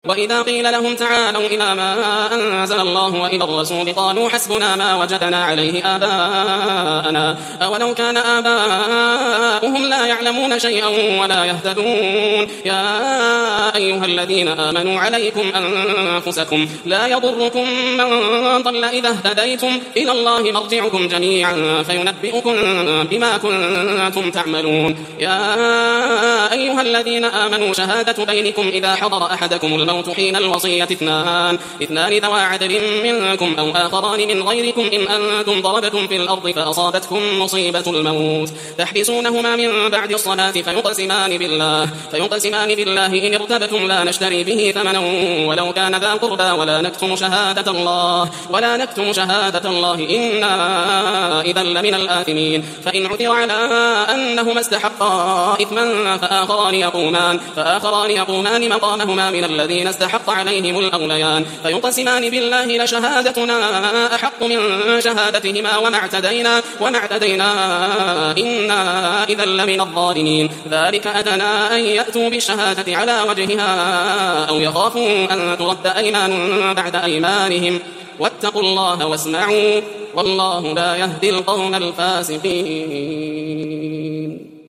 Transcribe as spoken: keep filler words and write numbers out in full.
وإذا قيل لهم تعالوا إلى ما أنزل الله وإلى الرسول قالوا حسبنا ما وجدنا عليه آباءنا أولو كان آباؤهم لا يعلمون شيئا ولا يهتدون يا أيها الذين آمنوا عليكم أنفسكم لا يضركم من ضل إذا اهتديتم إلى الله مرجعكم جميعا فينبئكم بما كنتم تعملون يا أيها الذين آمنوا شهادة بينكم إذا حضر أحدكم الموت حين الوصية اثنان اثنان ذوى عدل منكم أو آخران من غيركم إن أنتم ضربتم في الأرض فأصابتكم مصيبة الموت تحبسونهما من بعد الصلاة فيقسمان بالله فيقسمان بالله إن ارتبتم لا نشتري به ثمنا ولو كان ذا قربى ولا نكتم شهادة الله ولا نكتم شهادة الله إنا إذا لمن الآثمين فإن عثر على أنهما استحقا إثما فآخران يقومان فآخران يقومان مقامهما من الذين استحق عليهم الأوليان فيقسمان بالله لشهادتنا أحق من شهادتهما وما اعتدينا وما اعتدينا إنا إذا لمن الظالمين ذلك أدنى أن يأتوا بالشهادة على وجهها أو يخافوا أن ترد أيمان بعد أيمانهم واتقوا الله واسمعوا والله لا يهدي القوم الفاسقين.